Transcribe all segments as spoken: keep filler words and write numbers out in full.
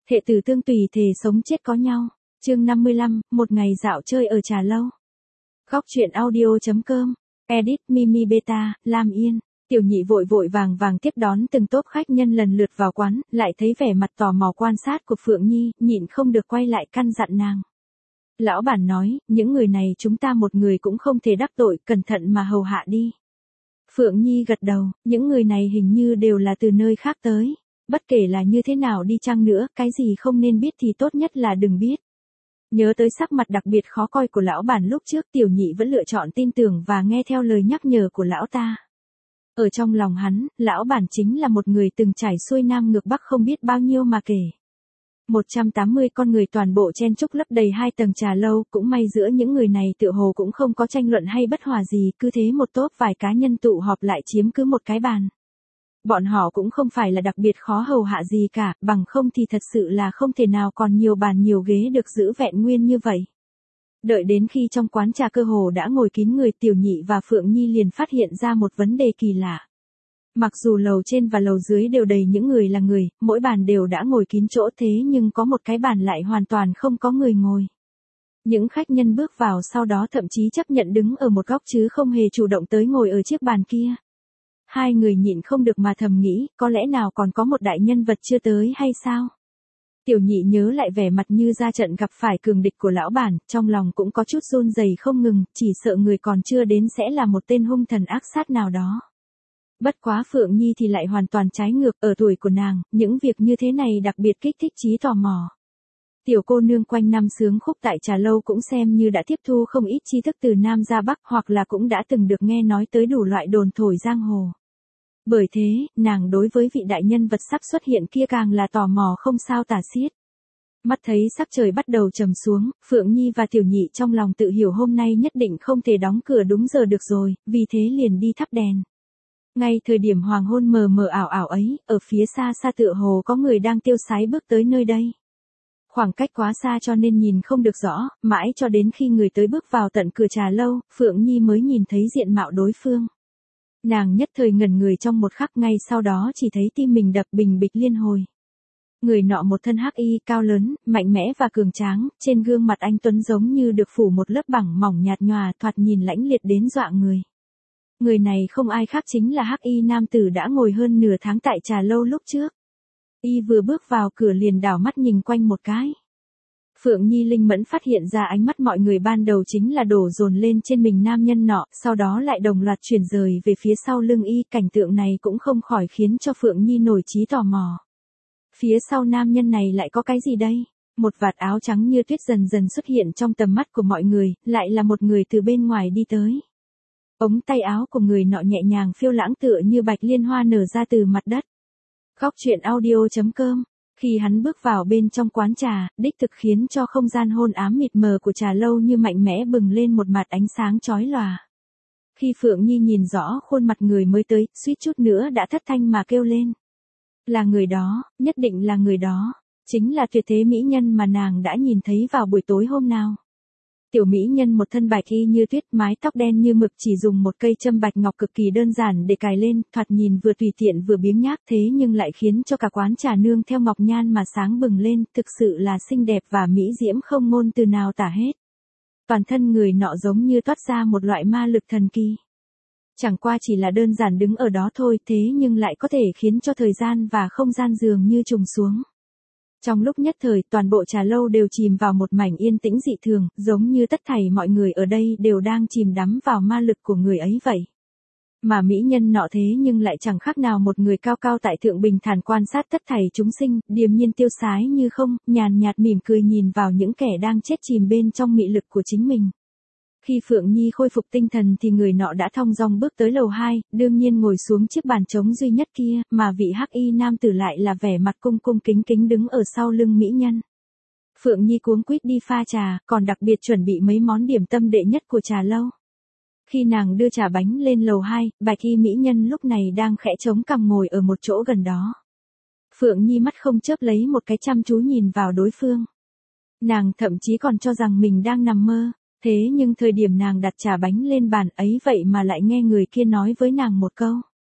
Thệ tử tương tùy thề sống chết có nhau. Chương năm mươi lăm, một ngày dạo chơi ở Trà Lâu. Góc truyện audio chấm com. Edit Mimi Beta, Lam Yên. Tiểu Nhị vội vội vàng vàng tiếp đón từng tốp khách nhân lần lượt vào quán, lại thấy vẻ mặt tò mò quan sát của Phượng Nhi, nhịn không được quay lại căn dặn nàng. Lão bản nói, những người này chúng ta một người cũng không thể đắc tội, cẩn thận mà hầu hạ đi. Phượng Nhi gật đầu, những người này hình như đều là từ nơi khác tới. Bất kể là như thế nào đi chăng nữa, cái gì không nên biết thì tốt nhất là đừng biết. Nhớ tới sắc mặt đặc biệt khó coi của lão bản lúc trước, Tiểu Nhị vẫn lựa chọn tin tưởng và nghe theo lời nhắc nhở của lão ta. Ở trong lòng hắn, lão bản chính là một người từng trải xuôi nam ngược bắc không biết bao nhiêu mà kể. một trăm tám mươi con người toàn bộ chen chúc lấp đầy hai tầng Trà Lâu, cũng may giữa những người này tựa hồ cũng không có tranh luận hay bất hòa gì, cứ thế một tốp vài cá nhân tụ họp lại chiếm cứ một cái bàn. Bọn họ cũng không phải là đặc biệt khó hầu hạ gì cả, bằng không thì thật sự là không thể nào còn nhiều bàn nhiều ghế được giữ vẹn nguyên như vậy. Đợi đến khi trong quán trà cơ hồ đã ngồi kín người, Tiểu Nhị và Phượng Nhi liền phát hiện ra một vấn đề kỳ lạ. Mặc dù lầu trên và lầu dưới đều đầy những người là người, mỗi bàn đều đã ngồi kín chỗ, thế nhưng có một cái bàn lại hoàn toàn không có người ngồi. Những khách nhân bước vào sau đó thậm chí chấp nhận đứng ở một góc chứ không hề chủ động tới ngồi ở chiếc bàn kia. Hai người nhịn không được mà thầm nghĩ, có lẽ nào còn có một đại nhân vật chưa tới hay sao? Tiểu Nhị nhớ lại vẻ mặt như ra trận gặp phải cường địch của lão bản, trong lòng cũng có chút run rẩy không ngừng, chỉ sợ người còn chưa đến sẽ là một tên hung thần ác sát nào đó. Bất quá Phượng Nhi thì lại hoàn toàn trái ngược, ở tuổi của nàng, những việc như thế này đặc biệt kích thích trí tò mò. Tiểu cô nương quanh năm sướng khúc tại Trà Lâu cũng xem như đã tiếp thu không ít tri thức từ Nam ra Bắc, hoặc là cũng đã từng được nghe nói tới đủ loại đồn thổi giang hồ. Bởi thế, nàng đối với vị đại nhân vật sắp xuất hiện kia càng là tò mò không sao tả xiết. Mắt thấy sắc trời bắt đầu trầm xuống, Phượng Nhi và Tiểu Nhị trong lòng tự hiểu hôm nay nhất định không thể đóng cửa đúng giờ được rồi, vì thế liền đi thắp đèn. Ngay thời điểm hoàng hôn mờ mờ ảo ảo ấy, ở phía xa xa tựa hồ có người đang tiêu sái bước tới nơi đây. Khoảng cách quá xa cho nên nhìn không được rõ, mãi cho đến khi người tới bước vào tận cửa Trà Lâu, Phượng Nhi mới nhìn thấy diện mạo đối phương. Nàng nhất thời ngẩn người trong một khắc, ngay sau đó chỉ thấy tim mình đập bình bịch liên hồi. Người nọ một thân hắc y, cao lớn, mạnh mẽ và cường tráng, trên gương mặt anh tuấn giống như được phủ một lớp bẳng mỏng nhạt nhòa, thoạt nhìn lãnh liệt đến dọa người. Người này không ai khác chính là hắc y nam tử đã ngồi hơn nửa tháng tại Trà Lâu lúc trước. Y vừa bước vào cửa liền đảo mắt nhìn quanh một cái. Phượng Nhi linh mẫn phát hiện ra ánh mắt mọi người ban đầu chính là đổ dồn lên trên mình nam nhân nọ, sau đó lại đồng loạt chuyển rời về phía sau lưng y, cảnh tượng này cũng không khỏi khiến cho Phượng Nhi nổi trí tò mò. Phía sau nam nhân này lại có cái gì đây? Một vạt áo trắng như tuyết dần dần xuất hiện trong tầm mắt của mọi người, lại là một người từ bên ngoài đi tới. Ống tay áo của người nọ nhẹ nhàng phiêu lãng tựa như bạch liên hoa nở ra từ mặt đất. Góc truyện audio chấm com. Khi hắn bước vào bên trong quán trà, đích thực khiến cho không gian hôn ám mịt mờ của Trà Lâu như mạnh mẽ bừng lên một mặt ánh sáng chói lòa. Khi Phượng Nhi nhìn rõ khuôn mặt người mới tới, suýt chút nữa đã thất thanh mà kêu lên. Là người đó, nhất định là người đó, chính là tuyệt thế mỹ nhân mà nàng đã nhìn thấy vào buổi tối hôm nào. Tiểu mỹ nhân một thân bạch y như tuyết, mái tóc đen như mực, chỉ dùng một cây châm bạch ngọc cực kỳ đơn giản để cài lên, thoạt nhìn vừa tùy tiện vừa biếng nhác, thế nhưng lại khiến cho cả quán trà nương theo ngọc nhan mà sáng bừng lên, thực sự là xinh đẹp và mỹ diễm không ngôn từ nào tả hết. Toàn thân người nọ giống như toát ra một loại ma lực thần kỳ. Chẳng qua chỉ là đơn giản đứng ở đó thôi, thế nhưng lại có thể khiến cho thời gian và không gian dường như trùng xuống. Trong lúc nhất thời, toàn bộ Trà Lâu đều chìm vào một mảnh yên tĩnh dị thường, giống như tất thảy mọi người ở đây đều đang chìm đắm vào ma lực của người ấy vậy. Mà mỹ nhân nọ thế nhưng lại chẳng khác nào một người cao cao tại thượng bình thản quan sát tất thảy chúng sinh, điềm nhiên tiêu sái như không, nhàn nhạt mỉm cười nhìn vào những kẻ đang chết chìm bên trong mị lực của chính mình. Khi Phượng Nhi khôi phục tinh thần thì người nọ đã thong dong bước tới lầu hai, đương nhiên ngồi xuống chiếc bàn trống duy nhất kia, mà vị hắc y nam tử lại là vẻ mặt cung cung kính kính đứng ở sau lưng mỹ nhân. Phượng Nhi cuống quýt đi pha trà, còn đặc biệt chuẩn bị mấy món điểm tâm đệ nhất của Trà Lâu. Khi nàng đưa trà bánh lên lầu hai, bạch y mỹ nhân lúc này đang khẽ chống cằm ngồi ở một chỗ gần đó. Phượng Nhi mắt không chớp lấy một cái chăm chú nhìn vào đối phương. Nàng thậm chí còn cho rằng mình đang nằm mơ. Thế nhưng thời điểm nàng đặt trà bánh lên bàn ấy vậy mà lại nghe người kia nói với nàng một câu.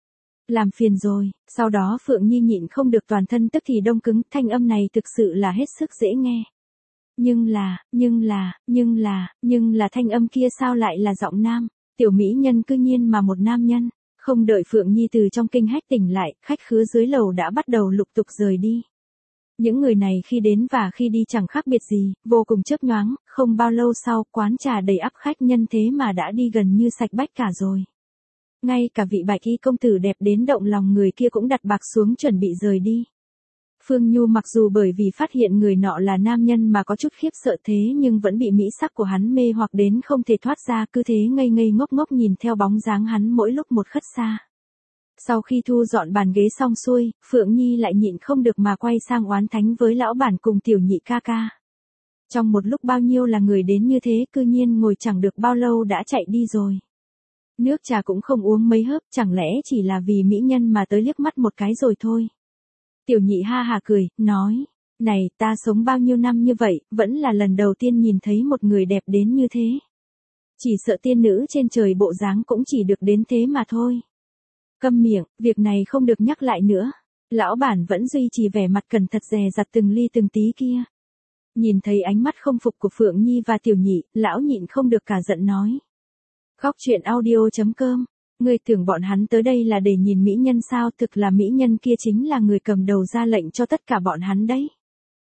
Làm phiền rồi, sau đó Phượng Nhi nhịn không được toàn thân tức thì đông cứng, thanh âm này thực sự là hết sức dễ nghe. Nhưng là, nhưng là, nhưng là, nhưng là thanh âm kia sao lại là giọng nam, tiểu mỹ nhân cư nhiên mà một nam nhân. Không đợi Phượng Nhi từ trong kinh hách tỉnh lại, khách khứa dưới lầu đã bắt đầu lục tục rời đi. Những người này khi đến và khi đi chẳng khác biệt gì, vô cùng chớp nhoáng, không bao lâu sau, quán trà đầy ắp khách nhân thế mà đã đi gần như sạch bách cả rồi. Ngay cả vị bạch y công tử đẹp đến động lòng người kia cũng đặt bạc xuống chuẩn bị rời đi. Phương Nhu mặc dù bởi vì phát hiện người nọ là nam nhân mà có chút khiếp sợ thế nhưng vẫn bị mỹ sắc của hắn mê hoặc đến không thể thoát ra, cứ thế ngây ngây ngốc ngốc nhìn theo bóng dáng hắn mỗi lúc một khất xa. Sau khi thu dọn bàn ghế xong xuôi, Phượng Nhi lại nhịn không được mà quay sang oán thánh với lão bản cùng tiểu nhị ca ca. Trong một lúc bao nhiêu là người đến như thế, cư nhiên ngồi chẳng được bao lâu đã chạy đi rồi. Nước trà cũng không uống mấy hớp, chẳng lẽ chỉ là vì mỹ nhân mà tới liếc mắt một cái rồi thôi. Tiểu nhị ha hà cười, nói, này, ta sống bao nhiêu năm như vậy, vẫn là lần đầu tiên nhìn thấy một người đẹp đến như thế. Chỉ sợ tiên nữ trên trời bộ dáng cũng chỉ được đến thế mà thôi. Câm miệng, việc này không được nhắc lại nữa. Lão bản vẫn duy trì vẻ mặt cẩn thận dè dặt từng ly từng tí kia. Nhìn thấy ánh mắt không phục của Phượng Nhi và tiểu nhị, lão nhịn không được cả giận nói. Góc truyện audio chấm com. Ngươi tưởng bọn hắn tới đây là để nhìn mỹ nhân sao, thực là mỹ nhân kia chính là người cầm đầu ra lệnh cho tất cả bọn hắn đấy.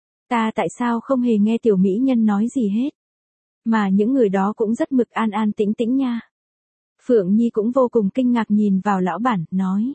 Ta tại sao không hề nghe tiểu mỹ nhân nói gì hết. Mà những người đó cũng rất mực an an tĩnh tĩnh nha. Phượng Nhi cũng vô cùng kinh ngạc nhìn vào lão bản, nói.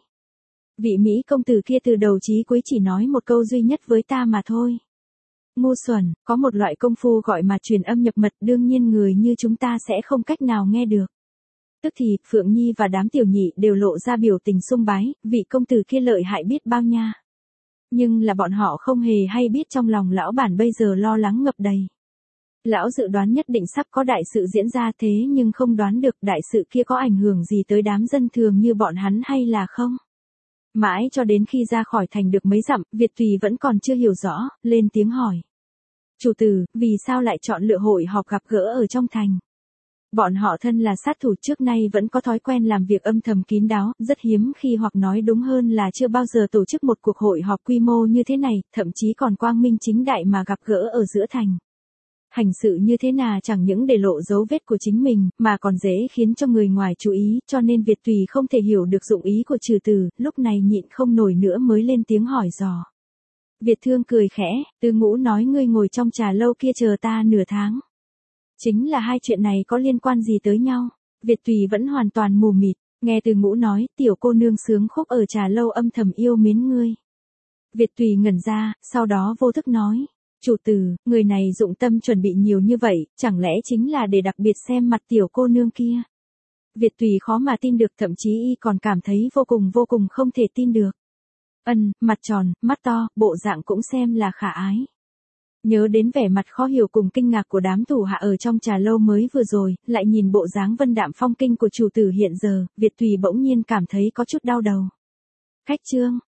Vị Mỹ công tử kia từ đầu chí cuối chỉ nói một câu duy nhất với ta mà thôi. Ngu xuẩn, có một loại công phu gọi mà truyền âm nhập mật, đương nhiên người như chúng ta sẽ không cách nào nghe được. Tức thì, Phượng Nhi và đám tiểu nhị đều lộ ra biểu tình sung bái, vị công tử kia lợi hại biết bao nha. Nhưng là bọn họ không hề hay biết trong lòng lão bản bây giờ lo lắng ngập đầy. Lão dự đoán nhất định sắp có đại sự diễn ra thế nhưng không đoán được đại sự kia có ảnh hưởng gì tới đám dân thường như bọn hắn hay là không. Mãi cho đến khi ra khỏi thành được mấy dặm, Việt Tùy vẫn còn chưa hiểu rõ, lên tiếng hỏi. Chủ tử, vì sao lại chọn lựa hội họp gặp gỡ ở trong thành? Bọn họ thân là sát thủ trước nay vẫn có thói quen làm việc âm thầm kín đáo, rất hiếm khi hoặc nói đúng hơn là chưa bao giờ tổ chức một cuộc hội họp quy mô như thế này, thậm chí còn quang minh chính đại mà gặp gỡ ở giữa thành. Hành sự như thế nào chẳng những để lộ dấu vết của chính mình, mà còn dễ khiến cho người ngoài chú ý, cho nên Việt Tùy không thể hiểu được dụng ý của trừ từ, lúc này nhịn không nổi nữa mới lên tiếng hỏi dò. Việt Thương cười khẽ, Tư Ngũ nói ngươi ngồi trong trà lâu kia chờ ta nửa tháng. Chính là hai chuyện này có liên quan gì tới nhau? Việt Tùy vẫn hoàn toàn mù mịt, nghe Tư Ngũ nói, tiểu cô nương sướng khúc ở trà lâu âm thầm yêu mến ngươi. Việt Tùy ngẩn ra, sau đó vô thức nói. Chủ tử, người này dụng tâm chuẩn bị nhiều như vậy, chẳng lẽ chính là để đặc biệt xem mặt tiểu cô nương kia. Việt Tùy khó mà tin được, thậm chí y còn cảm thấy vô cùng vô cùng không thể tin được. Ân, mặt tròn, mắt to, bộ dạng cũng xem là khả ái. Nhớ đến vẻ mặt khó hiểu cùng kinh ngạc của đám thủ hạ ở trong trà lâu mới vừa rồi, lại nhìn bộ dáng vân đạm phong kinh của chủ tử hiện giờ, Việt Tùy bỗng nhiên cảm thấy có chút đau đầu. Khách trương,